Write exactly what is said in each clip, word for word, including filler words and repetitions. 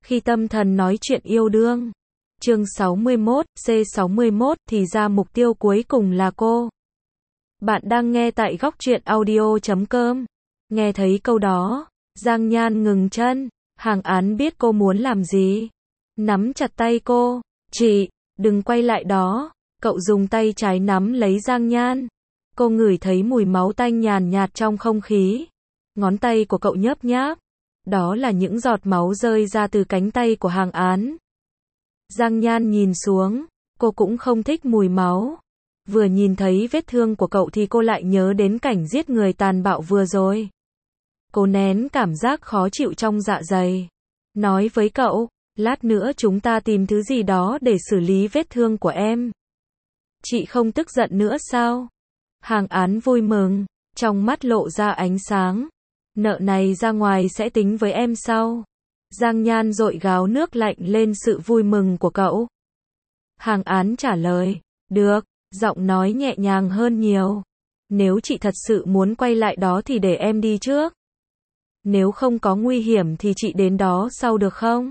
Khi tâm thần nói chuyện yêu đương. Chương sáu mươi mốt, C sáu mươi mốt thì ra mục tiêu cuối cùng là cô. Bạn đang nghe tại góc truyện audio chấm com. Nghe thấy câu đó, Giang Nhan ngừng chân, Hàng Án biết cô muốn làm gì. Nắm chặt tay cô, "Chị, đừng quay lại đó." Cậu dùng tay trái nắm lấy Giang Nhan. Cô ngửi thấy mùi máu tanh nhàn nhạt trong không khí. Ngón tay của cậu nhớp nháp. Đó là những giọt máu rơi ra từ cánh tay của Hàng Án. Giang Nhan nhìn xuống, cô cũng không thích mùi máu. Vừa nhìn thấy vết thương của cậu thì cô lại nhớ đến cảnh giết người tàn bạo vừa rồi. Cô nén cảm giác khó chịu trong dạ dày. Nói với cậu, lát nữa chúng ta tìm thứ gì đó để xử lý vết thương của em. Chị không tức giận nữa sao? Hàng Án vui mừng, trong mắt lộ ra ánh sáng. Nợ này ra ngoài sẽ tính với em sau. Giang Nhan dội gáo nước lạnh lên sự vui mừng của cậu. Hàng Án trả lời, được, giọng nói nhẹ nhàng hơn nhiều. Nếu chị thật sự muốn quay lại đó thì để em đi trước. Nếu không có nguy hiểm thì chị đến đó sau được không?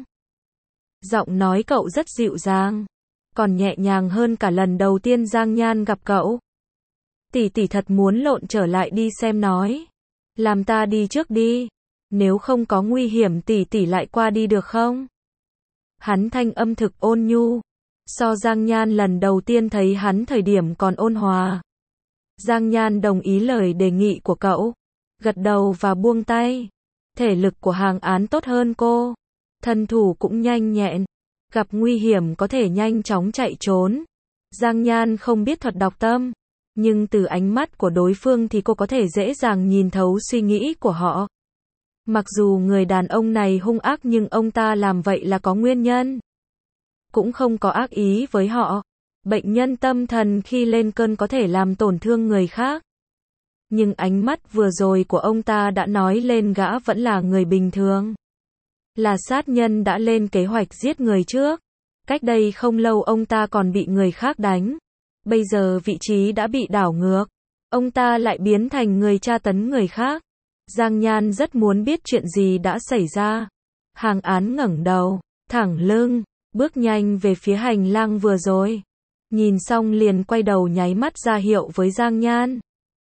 Giọng nói cậu rất dịu dàng, còn nhẹ nhàng hơn cả lần đầu tiên Giang Nhan gặp cậu. Tỷ tỷ thật muốn lộn trở lại đi xem nói. Làm ta đi trước đi. Nếu không có nguy hiểm tỷ tỷ lại qua đi được không? Hắn thanh âm thực ôn nhu. So Giang Nhan lần đầu tiên thấy hắn thời điểm còn ôn hòa. Giang Nhan đồng ý lời đề nghị của cậu. Gật đầu và buông tay. Thể lực của Hàng Án tốt hơn cô. Thân thủ cũng nhanh nhẹn. Gặp nguy hiểm có thể nhanh chóng chạy trốn. Giang Nhan không biết thuật đọc tâm. Nhưng từ ánh mắt của đối phương thì cô có thể dễ dàng nhìn thấu suy nghĩ của họ. Mặc dù người đàn ông này hung ác nhưng ông ta làm vậy là có nguyên nhân. Cũng không có ác ý với họ. Bệnh nhân tâm thần khi lên cơn có thể làm tổn thương người khác. Nhưng ánh mắt vừa rồi của ông ta đã nói lên gã vẫn là người bình thường. Là sát nhân đã lên kế hoạch giết người trước. Cách đây không lâu ông ta còn bị người khác đánh. Bây giờ vị trí đã bị đảo ngược. Ông ta lại biến thành người tra tấn người khác. Giang Nhan rất muốn biết chuyện gì đã xảy ra. Hàng Án ngẩng đầu, thẳng lưng, bước nhanh về phía hành lang vừa rồi. Nhìn xong liền quay đầu nháy mắt ra hiệu với Giang Nhan.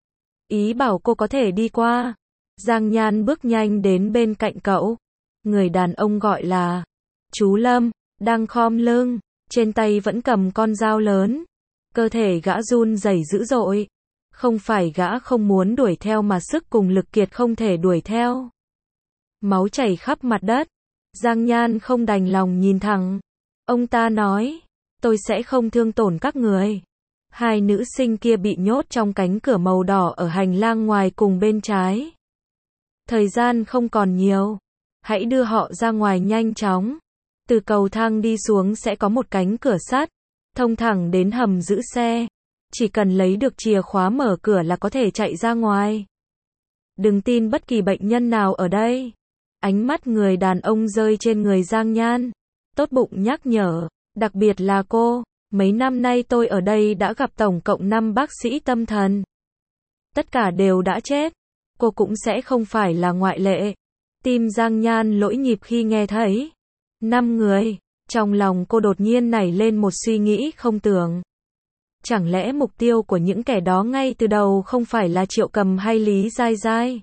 Ý bảo cô có thể đi qua. Giang Nhan bước nhanh đến bên cạnh cậu. Người đàn ông gọi là chú Lâm, đang khom lưng, trên tay vẫn cầm con dao lớn. Cơ thể gã run rẩy dữ dội. Không phải gã không muốn đuổi theo mà sức cùng lực kiệt không thể đuổi theo. Máu chảy khắp mặt đất. Giang Nhan không đành lòng nhìn thẳng. Ông ta nói, tôi sẽ không thương tổn các người. Hai nữ sinh kia bị nhốt trong cánh cửa màu đỏ ở hành lang ngoài cùng bên trái. Thời gian không còn nhiều. Hãy đưa họ ra ngoài nhanh chóng. Từ cầu thang đi xuống sẽ có một cánh cửa sắt. Thông thẳng đến hầm giữ xe. Chỉ cần lấy được chìa khóa mở cửa là có thể chạy ra ngoài. Đừng tin bất kỳ bệnh nhân nào ở đây. Ánh mắt người đàn ông rơi trên người Giang Nhan. Tốt bụng nhắc nhở, đặc biệt là cô. Mấy năm nay tôi ở đây đã gặp tổng cộng năm bác sĩ tâm thần. Tất cả đều đã chết. Cô cũng sẽ không phải là ngoại lệ. Tim Giang Nhan lỗi nhịp khi nghe thấy năm người. Trong lòng cô đột nhiên nảy lên một suy nghĩ không tưởng. Chẳng lẽ mục tiêu của những kẻ đó ngay từ đầu không phải là Triệu Cầm hay Lý Giai Giai,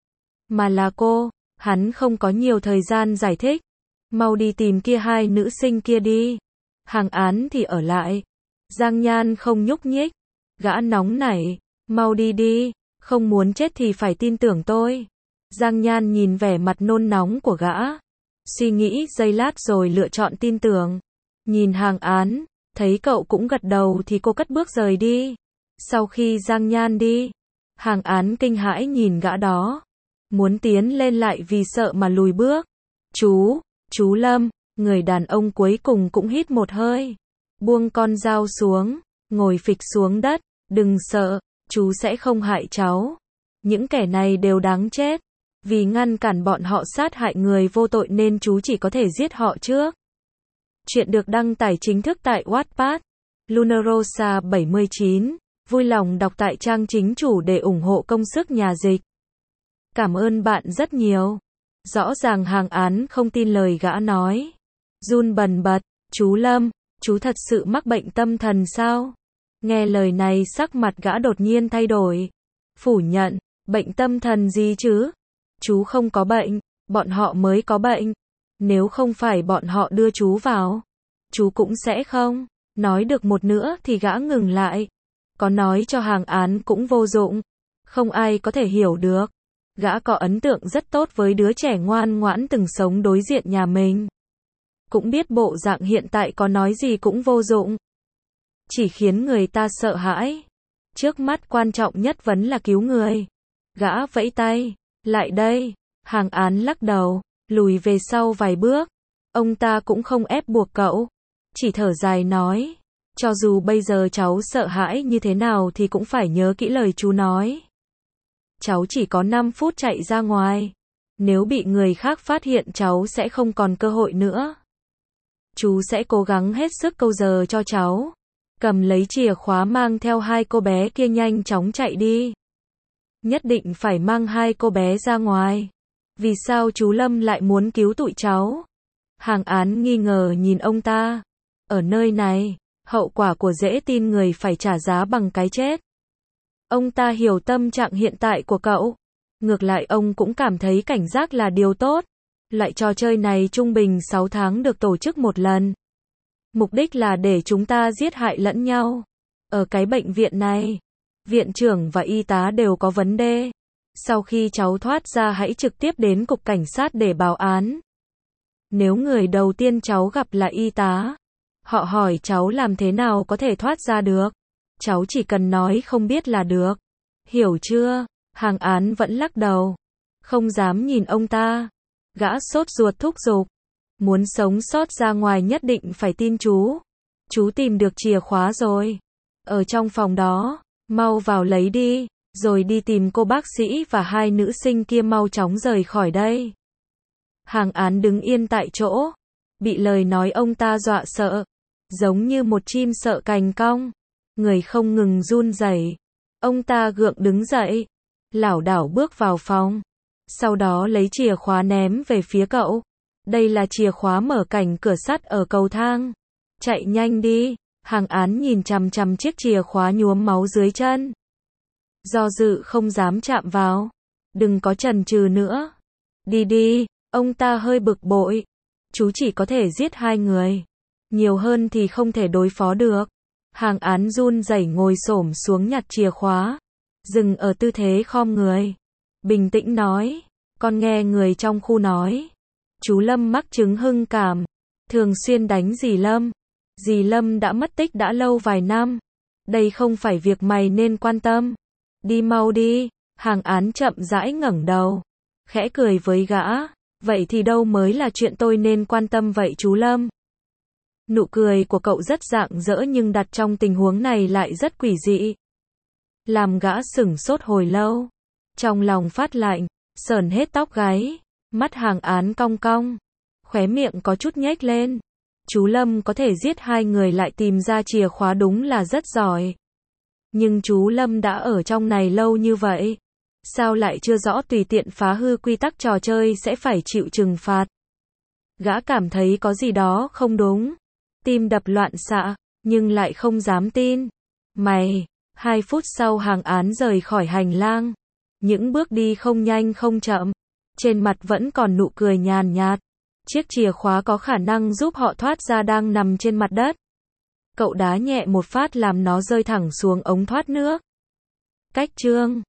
mà là cô? Hắn không có nhiều thời gian giải thích. Mau đi tìm kia hai nữ sinh kia đi. Hàng Án thì ở lại. Giang Nhan không nhúc nhích. Gã nóng nảy. Mau đi đi. Không muốn chết thì phải tin tưởng tôi. Giang Nhan nhìn vẻ mặt nôn nóng của gã. Suy nghĩ giây lát rồi lựa chọn tin tưởng. Nhìn Hàng Án. Thấy cậu cũng gật đầu thì cô cất bước rời đi. Sau khi Giang Nhan đi, Hàng Án kinh hãi nhìn gã đó. Muốn tiến lên lại vì sợ mà lùi bước. Chú, chú Lâm, người đàn ông cuối cùng cũng hít một hơi. Buông con dao xuống, ngồi phịch xuống đất. Đừng sợ, chú sẽ không hại cháu. Những kẻ này đều đáng chết. Vì ngăn cản bọn họ sát hại người vô tội nên chú chỉ có thể giết họ trước. Chuyện được đăng tải chính thức tại Wattpad. Lunarosa bảy mươi chín. Vui lòng đọc tại trang chính chủ để ủng hộ công sức nhà dịch. Cảm ơn bạn rất nhiều. Rõ ràng Hàng Án không tin lời gã nói. run bần bật, chú Lâm, chú thật sự mắc bệnh tâm thần sao? Nghe lời này sắc mặt gã đột nhiên thay đổi. Phủ nhận, bệnh tâm thần gì chứ? Chú không có bệnh, bọn họ mới có bệnh. Nếu không phải bọn họ đưa chú vào, chú cũng sẽ không. Nói được một nữa thì gã ngừng lại. Có nói cho Hàng Án cũng vô dụng. Không ai có thể hiểu được. Gã có ấn tượng rất tốt với đứa trẻ ngoan ngoãn từng sống đối diện nhà mình. Cũng biết bộ dạng hiện tại có nói gì cũng vô dụng. Chỉ khiến người ta sợ hãi. Trước mắt quan trọng nhất vẫn là cứu người. Gã vẫy tay. Lại đây. Hàng Án lắc đầu. Lùi về sau vài bước. Ông ta cũng không ép buộc cậu. Chỉ thở dài nói. Cho dù bây giờ cháu sợ hãi như thế nào thì cũng phải nhớ kỹ lời chú nói. Cháu chỉ có năm phút chạy ra ngoài. Nếu bị người khác phát hiện cháu sẽ không còn cơ hội nữa. Chú sẽ cố gắng hết sức câu giờ cho cháu. Cầm lấy chìa khóa mang theo hai cô bé kia nhanh chóng chạy đi. Nhất định phải mang hai cô bé ra ngoài. Vì sao chú Lâm lại muốn cứu tụi cháu? Hàng Án nghi ngờ nhìn ông ta. Ở nơi này, hậu quả của dễ tin người phải trả giá bằng cái chết. Ông ta hiểu tâm trạng hiện tại của cậu. Ngược lại ông cũng cảm thấy cảnh giác là điều tốt. Loại trò chơi này trung bình sáu tháng được tổ chức một lần. Mục đích là để chúng ta giết hại lẫn nhau. Ở cái bệnh viện này, viện trưởng và y tá đều có vấn đề. Sau khi cháu thoát ra hãy trực tiếp đến cục cảnh sát để báo án. Nếu người đầu tiên cháu gặp là y tá, họ hỏi cháu làm thế nào có thể thoát ra được, cháu chỉ cần nói không biết là được. Hiểu chưa? Hàng Án vẫn lắc đầu. Không dám nhìn ông ta. Gã sốt ruột thúc giục. Muốn sống sót ra ngoài nhất định phải tin chú. Chú tìm được chìa khóa rồi. Ở trong phòng đó. Mau vào lấy đi. Rồi đi tìm cô bác sĩ và hai nữ sinh kia mau chóng rời khỏi đây. Hàng Án đứng yên tại chỗ. Bị lời nói ông ta dọa sợ. Giống như một chim sợ cành cong. Người không ngừng run rẩy. Ông ta gượng đứng dậy. Lảo đảo bước vào phòng. Sau đó lấy chìa khóa ném về phía cậu. Đây là chìa khóa mở cảnh cửa sắt ở cầu thang. Chạy nhanh đi. Hàng Án nhìn chằm chằm chiếc chìa khóa nhuốm máu dưới chân. Do dự không dám chạm vào. Đừng có chần chừ nữa. Đi đi. Ông ta hơi bực bội. Chú chỉ có thể giết hai người. Nhiều hơn thì không thể đối phó được. Hàng Án run rẩy ngồi xổm xuống nhặt chìa khóa. Dừng ở tư thế khom người. Bình tĩnh nói. Con nghe người trong khu nói. Chú Lâm mắc chứng hưng cảm. Thường xuyên đánh dì Lâm. Dì Lâm đã mất tích đã lâu vài năm. Đây không phải việc mày nên quan tâm. Đi mau đi. Hàng Án chậm rãi ngẩng đầu. Khẽ cười với gã. Vậy thì đâu mới là chuyện tôi nên quan tâm vậy chú Lâm? Nụ cười của cậu rất rạng rỡ nhưng đặt trong tình huống này lại rất quỷ dị. Làm gã sửng sốt hồi lâu. Trong lòng phát lạnh, sởn hết tóc gáy. Mắt Hàng Án cong cong. Khóe miệng có chút nhếch lên. Chú Lâm có thể giết hai người lại tìm ra chìa khóa đúng là rất giỏi. Nhưng chú Lâm đã ở trong này lâu như vậy. Sao lại chưa rõ tùy tiện phá hư quy tắc trò chơi sẽ phải chịu trừng phạt? Gã cảm thấy có gì đó không đúng. Tim đập loạn xạ, nhưng lại không dám tin. Mày, hai phút sau Hàng Án rời khỏi hành lang. Những bước đi không nhanh không chậm. Trên mặt vẫn còn nụ cười nhàn nhạt. Chiếc chìa khóa có khả năng giúp họ thoát ra đang nằm trên mặt đất. Cậu đá nhẹ một phát làm nó rơi thẳng xuống ống thoát nước. Cách chương